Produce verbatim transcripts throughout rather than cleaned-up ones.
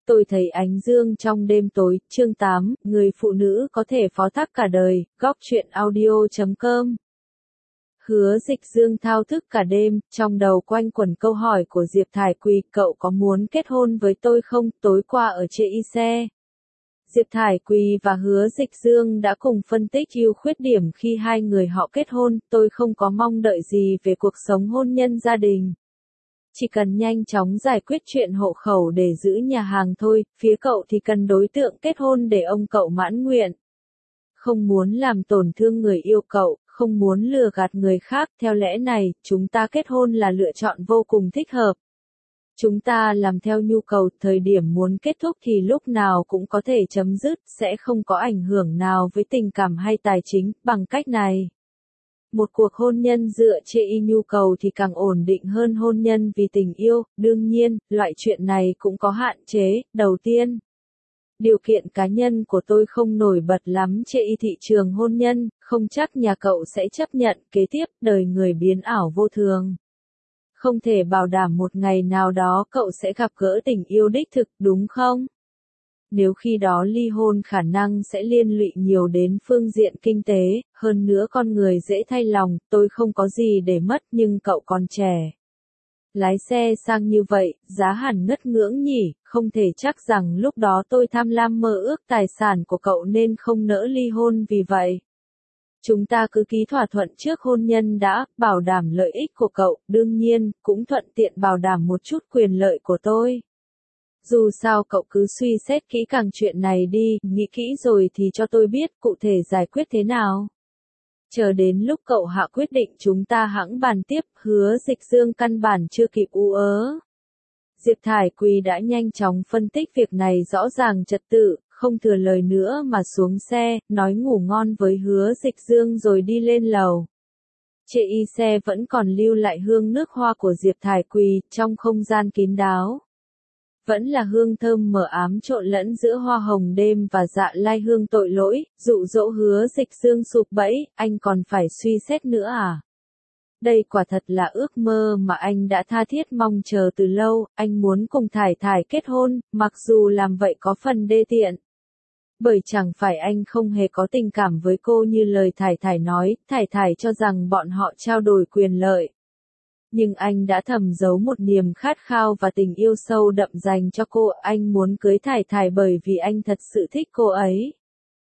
Tôi thấy ánh dương trong đêm tối, chương tám, người phụ nữ có thể phó thác cả đời, góc truyện audio chấm com. Hứa Dịch Dương thao thức cả đêm, trong đầu quanh quẩn câu hỏi của Diệp Thải Quỳ, cậu có muốn kết hôn với tôi không? Tối qua ở chê y xe, Diệp Thải Quỳ và Hứa Dịch Dương đã cùng phân tích ưu khuyết điểm khi hai người họ kết hôn. Tôi không có mong đợi gì về cuộc sống hôn nhân gia đình. Chỉ cần nhanh chóng giải quyết chuyện hộ khẩu để giữ nhà hàng thôi, phía cậu thì cần đối tượng kết hôn để ông cậu mãn nguyện. Không muốn làm tổn thương người yêu cậu, không muốn lừa gạt người khác, theo lẽ này, chúng ta kết hôn là lựa chọn vô cùng thích hợp. Chúng ta làm theo nhu cầu, thời điểm muốn kết thúc thì lúc nào cũng có thể chấm dứt, sẽ không có ảnh hưởng nào với tình cảm hay tài chính, bằng cách này. Một cuộc hôn nhân dựa trên nhu cầu thì càng ổn định hơn hôn nhân vì tình yêu, đương nhiên, loại chuyện này cũng có hạn chế. Đầu tiên, điều kiện cá nhân của tôi không nổi bật lắm trên thị trường hôn nhân, không chắc nhà cậu sẽ chấp nhận. Kế tiếp, đời người biến ảo vô thường. Không thể bảo đảm một ngày nào đó cậu sẽ gặp gỡ tình yêu đích thực, đúng không? Nếu khi đó ly hôn khả năng sẽ liên lụy nhiều đến phương diện kinh tế, hơn nữa con người dễ thay lòng, tôi không có gì để mất nhưng cậu còn trẻ. Lái xe sang như vậy, giá hẳn ngất ngưỡng nhỉ, không thể chắc rằng lúc đó tôi tham lam mơ ước tài sản của cậu nên không nỡ ly hôn vì vậy. Chúng ta cứ ký thỏa thuận trước hôn nhân đã, bảo đảm lợi ích của cậu, đương nhiên, cũng thuận tiện bảo đảm một chút quyền lợi của tôi. Dù sao cậu cứ suy xét kỹ càng chuyện này đi, nghĩ kỹ rồi thì cho tôi biết cụ thể giải quyết thế nào. Chờ đến lúc cậu hạ quyết định chúng ta hẵng bàn tiếp. Hứa Dịch Dương căn bản chưa kịp ú ớ. Diệp Thải Quỳ đã nhanh chóng phân tích việc này rõ ràng trật tự, không thừa lời nữa mà xuống xe, nói ngủ ngon với Hứa Dịch Dương rồi đi lên lầu. Trên y xe vẫn còn lưu lại hương nước hoa của Diệp Thải Quỳ, trong không gian kín đáo. Vẫn là hương thơm mờ ám trộn lẫn giữa hoa hồng đêm và dạ lai hương tội lỗi, dụ dỗ Hứa Dịch Dương sụp bẫy, anh còn phải suy xét nữa à? Đây quả thật là ước mơ mà anh đã tha thiết mong chờ từ lâu, anh muốn cùng Thải Thải kết hôn, mặc dù làm vậy có phần đê tiện. Bởi chẳng phải anh không hề có tình cảm với cô như lời Thải Thải nói, Thải Thải cho rằng bọn họ trao đổi quyền lợi. Nhưng anh đã thầm giấu một niềm khát khao và tình yêu sâu đậm dành cho cô, anh muốn cưới Thải Thải bởi vì anh thật sự thích cô ấy.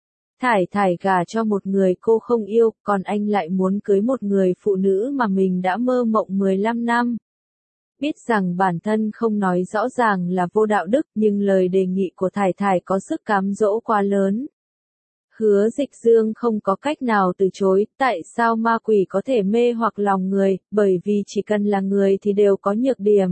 Thải Thải gả cho một người cô không yêu, còn anh lại muốn cưới một người phụ nữ mà mình đã mơ mộng mười lăm năm. Biết rằng bản thân không nói rõ ràng là vô đạo đức, nhưng lời đề nghị của Thải Thải có sức cám dỗ quá lớn. Hứa Dịch Dương không có cách nào từ chối, tại sao ma quỷ có thể mê hoặc lòng người, bởi vì chỉ cần là người thì đều có nhược điểm.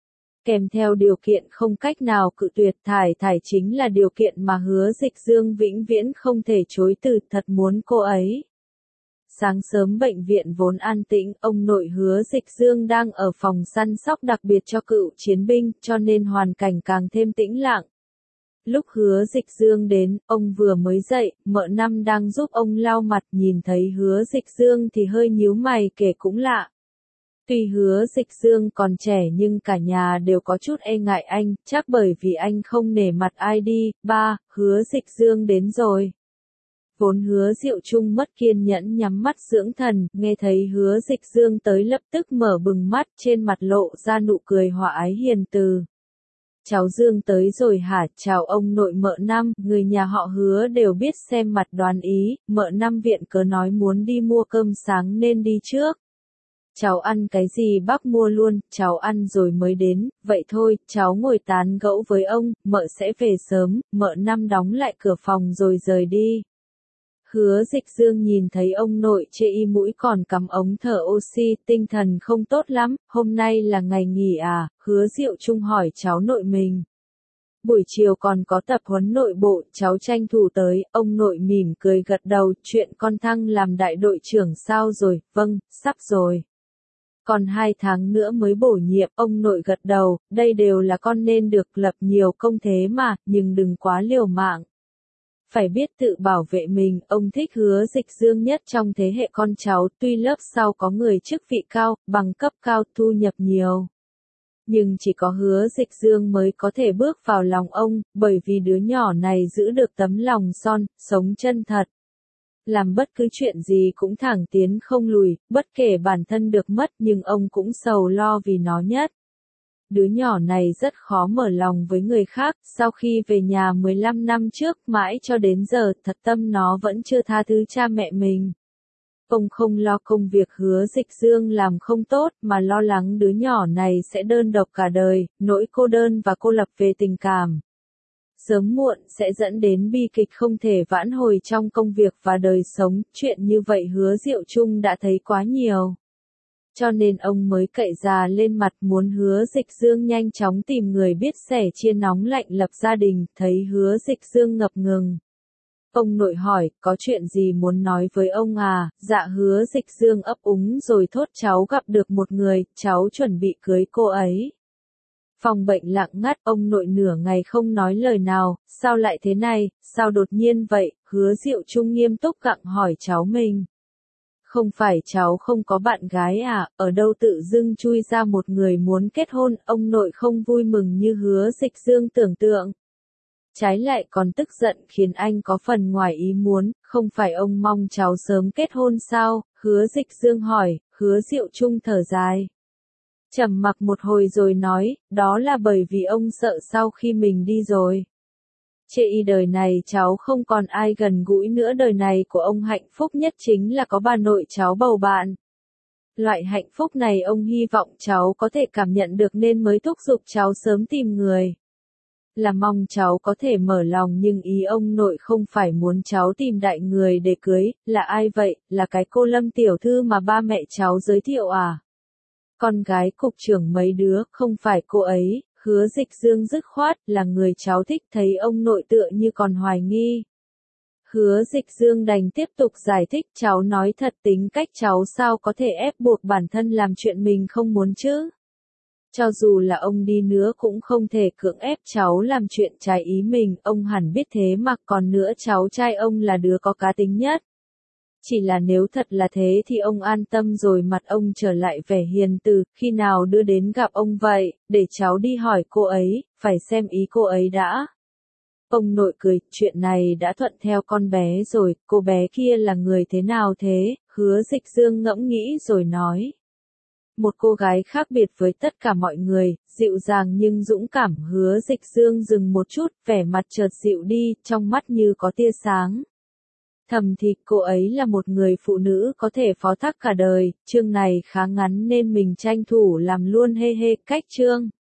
Kèm theo điều kiện không cách nào cự tuyệt, Thải Thải chính là điều kiện mà Hứa Dịch Dương vĩnh viễn không thể chối từ, thật muốn cô ấy. Sáng sớm bệnh viện vốn an tĩnh, ông nội Hứa Dịch Dương đang ở phòng săn sóc đặc biệt cho cựu chiến binh, cho nên hoàn cảnh càng thêm tĩnh lặng. Lúc Hứa Dịch Dương đến, ông vừa mới dậy, mợ năm đang giúp ông lau mặt, nhìn thấy Hứa Dịch Dương thì hơi nhíu mày, kể cũng lạ. Tuy Hứa Dịch Dương còn trẻ nhưng cả nhà đều có chút e ngại anh, chắc bởi vì anh không nể mặt ai đi. Ba, Hứa Dịch Dương đến rồi. Vốn Hứa Diệu Trung mất kiên nhẫn nhắm mắt dưỡng thần, nghe thấy Hứa Dịch Dương tới lập tức mở bừng mắt, trên mặt lộ ra nụ cười hòa ái hiền từ. Cháu Dương tới rồi hả? Chào ông nội mợ năm, người nhà họ Hứa đều biết xem mặt đoán ý, mợ năm viện cớ nói muốn đi mua cơm sáng nên đi trước. Cháu ăn cái gì bác mua luôn, cháu ăn rồi mới đến, vậy thôi, cháu ngồi tán gẫu với ông, mợ sẽ về sớm. Mợ năm đóng lại cửa phòng rồi rời đi. Hứa Dịch Dương nhìn thấy ông nội chê y mũi còn cắm ống thở oxy, tinh thần không tốt lắm, hôm nay là ngày nghỉ à? Hứa Diệu Trung hỏi cháu nội mình. Buổi chiều còn có tập huấn nội bộ, cháu tranh thủ tới, ông nội mỉm cười gật đầu, chuyện con thăng làm đại đội trưởng sao rồi? Vâng, sắp rồi. Còn hai tháng nữa mới bổ nhiệm, ông nội gật đầu, đây đều là con nên được lập nhiều công thế mà, nhưng đừng quá liều mạng. Phải biết tự bảo vệ mình, ông thích Hứa Dịch Dương nhất trong thế hệ con cháu, tuy lớp sau có người chức vị cao, bằng cấp cao, thu nhập nhiều. Nhưng chỉ có Hứa Dịch Dương mới có thể bước vào lòng ông, bởi vì đứa nhỏ này giữ được tấm lòng son, sống chân thật. Làm bất cứ chuyện gì cũng thẳng tiến không lùi, bất kể bản thân được mất nhưng ông cũng sầu lo vì nó nhất. Đứa nhỏ này rất khó mở lòng với người khác, sau khi về nhà mười lăm năm trước mãi cho đến giờ thật tâm nó vẫn chưa tha thứ cha mẹ mình. Ông không lo công việc Hứa Dịch Dương làm không tốt mà lo lắng đứa nhỏ này sẽ đơn độc cả đời, nỗi cô đơn và cô lập về tình cảm. Sớm muộn sẽ dẫn đến bi kịch không thể vãn hồi trong công việc và đời sống, chuyện như vậy Hứa Diệu Trung đã thấy quá nhiều. Cho nên ông mới cậy già lên mặt muốn Hứa Dịch Dương nhanh chóng tìm người biết sẻ chia nóng lạnh lập gia đình, thấy Hứa Dịch Dương ngập ngừng. Ông nội hỏi, có chuyện gì muốn nói với ông à? Dạ Hứa Dịch Dương ấp úng rồi thốt cháu gặp được một người, cháu chuẩn bị cưới cô ấy. Phòng bệnh lặng ngắt, ông nội nửa ngày không nói lời nào, sao lại thế này, sao đột nhiên vậy? Hứa Diệu Trung nghiêm túc gặng hỏi cháu mình. Không phải cháu không có bạn gái à, ở đâu tự dưng chui ra một người muốn kết hôn, ông nội không vui mừng như Hứa Dịch Dương tưởng tượng. Trái lại còn tức giận khiến anh có phần ngoài ý muốn, không phải ông mong cháu sớm kết hôn sao? Hứa Dịch Dương hỏi, Hứa Diệu Trung thở dài. Trầm mặc một hồi rồi nói, đó là bởi vì ông sợ sau khi mình đi rồi. Chê y đời này cháu không còn ai gần gũi nữa, đời này của ông hạnh phúc nhất chính là có bà nội cháu bầu bạn. Loại hạnh phúc này ông hy vọng cháu có thể cảm nhận được nên mới thúc giục cháu sớm tìm người. Là mong cháu có thể mở lòng nhưng ý ông nội không phải muốn cháu tìm đại người để cưới, là ai vậy, là cái cô Lâm tiểu thư mà ba mẹ cháu giới thiệu à? Con gái cục trưởng mấy đứa, không phải cô ấy. Hứa Dịch Dương dứt khoát, là người cháu thích, thấy ông nội tựa như còn hoài nghi. Hứa Dịch Dương đành tiếp tục giải thích, cháu nói thật, tính cách cháu sao có thể ép buộc bản thân làm chuyện mình không muốn chứ. Cho dù là ông đi nữa cũng không thể cưỡng ép cháu làm chuyện trái ý mình, ông hẳn biết thế mà, còn nữa cháu trai ông là đứa có cá tính nhất. Chỉ là nếu thật là thế thì ông an tâm rồi, mặt ông trở lại vẻ hiền từ, khi nào đưa đến gặp ông vậy, để cháu đi hỏi cô ấy, phải xem ý cô ấy đã. Ông nội cười, chuyện này đã thuận theo con bé rồi, cô bé kia là người thế nào thế? Hứa Dịch Dương ngẫm nghĩ rồi nói. Một cô gái khác biệt với tất cả mọi người, dịu dàng nhưng dũng cảm. Hứa Dịch Dương dừng một chút, vẻ mặt chợt dịu đi, trong mắt như có tia sáng. Thầm thì cô ấy là một người phụ nữ có thể phó thác cả đời, chương này khá ngắn nên mình tranh thủ làm luôn hê hê cách chương.